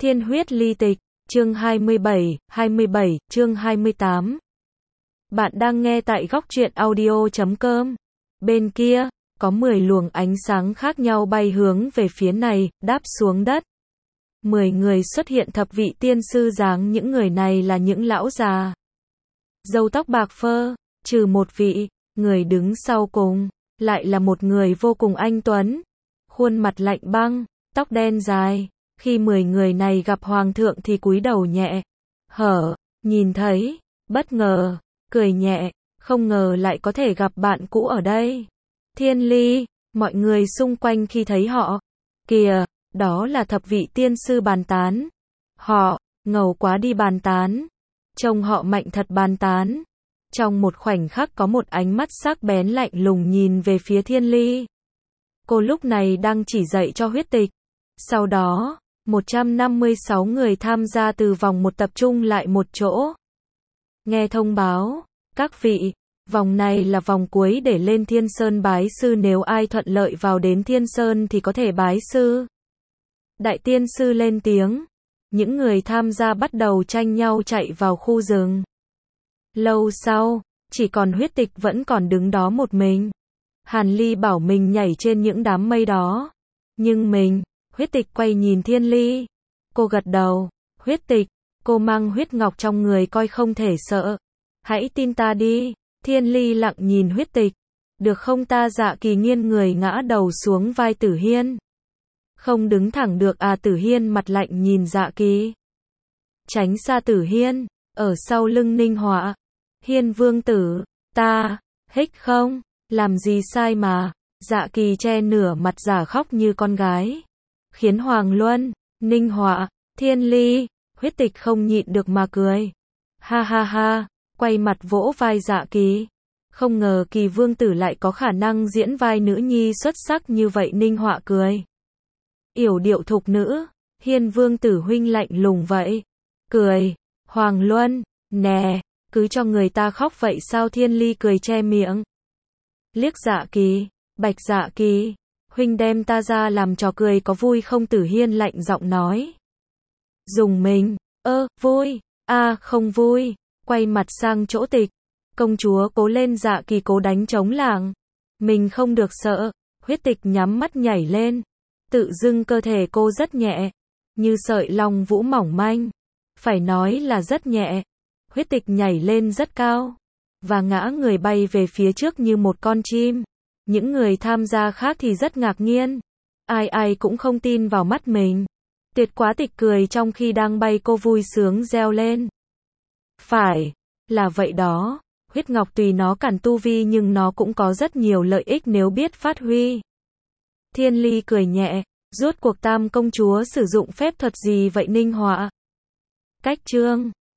Thiên huyết ly tịch, chương 27, chương 28. Bạn đang nghe tại góc truyện audio.com. Bên kia, có 10 luồng ánh sáng khác nhau bay hướng về phía này, đáp xuống đất. 10 người xuất hiện thập vị tiên sư dáng, những người này là những lão già. Râu tóc bạc phơ, trừ một vị, người đứng sau cùng, lại là một người vô cùng anh tuấn. Khuôn mặt lạnh băng, tóc đen dài. Khi 10 người này gặp hoàng thượng thì cúi đầu nhẹ, nhìn thấy, bất ngờ, cười nhẹ, không ngờ lại có thể gặp bạn cũ ở đây. Thiên Ly, mọi người xung quanh khi thấy họ, kìa, đó là thập vị tiên sư bàn tán. Họ, ngầu quá đi bàn tán. Trông họ mạnh thật bàn tán. Trong một khoảnh khắc có một ánh mắt sắc bén lạnh lùng nhìn về phía Thiên Ly. Cô lúc này đang chỉ dạy cho huyết tịch. Sau đó, 156 người tham gia từ vòng một tập trung lại một chỗ. Nghe thông báo, các vị, vòng này là vòng cuối để lên Thiên Sơn bái sư, nếu ai thuận lợi vào đến Thiên Sơn thì có thể bái sư. Đại tiên sư lên tiếng, những người tham gia bắt đầu tranh nhau chạy vào khu rừng. Lâu sau, chỉ còn huyết tịch vẫn còn đứng đó một mình. Hàn Ly bảo mình nhảy trên những đám mây đó. Nhưng huyết tịch quay nhìn Thiên Ly. Cô gật đầu, huyết tịch, cô mang huyết ngọc trong người coi không thể sợ. Hãy tin ta đi. Thiên Ly lặng nhìn huyết tịch. Được không ta? Dạ Kỳ nghiêng người ngã đầu xuống vai Tử Hiên. Không đứng thẳng được à? Tử Hiên mặt lạnh nhìn Dạ Kỳ. Tránh xa Tử Hiên, ở sau lưng Ninh Họa. Hiên vương tử, ta, hích không, làm gì sai mà. Dạ Kỳ che nửa mặt giả khóc như con gái. Khiến Hoàng Luân, Ninh Họa, Thiên Ly, huyết tịch không nhịn được mà cười. Ha ha ha, quay mặt vỗ vai Dạ Kỳ. Không ngờ Kỳ vương tử lại có khả năng diễn vai nữ nhi xuất sắc như vậy. Ninh Họa cười. Yểu điệu thục nữ, Hiên vương tử huynh lạnh lùng vậy. Cười, Hoàng Luân, nè, cứ cho người ta khóc vậy sao? Thiên Ly cười che miệng. Liếc Dạ Kỳ, Bạch Dạ Kỳ, huynh đem ta ra làm trò cười có vui không? Tử Hiên lạnh giọng nói. Dùng mình, vui, không vui, quay mặt sang chỗ tịch. Công chúa cố lên. Dạ Kỳ cố đánh chống làng. Mình không được sợ. Huyết tịch nhắm mắt nhảy lên. Tự dưng cơ thể cô rất nhẹ, như sợi long vũ mỏng manh. Phải nói là rất nhẹ. Huyết tịch nhảy lên rất cao, và ngã người bay về phía trước như một con chim. Những người tham gia khác thì rất ngạc nhiên. Ai cũng không tin vào mắt mình. Tuyệt quá! Tịch cười trong khi đang bay, cô vui sướng reo lên. Phải, là vậy đó. Huyết ngọc tùy nó cản tu vi nhưng nó cũng có rất nhiều lợi ích nếu biết phát huy. Thiên Ly cười nhẹ. Rốt cuộc Tam công chúa sử dụng phép thuật gì vậy? Ninh Họa. Cách chương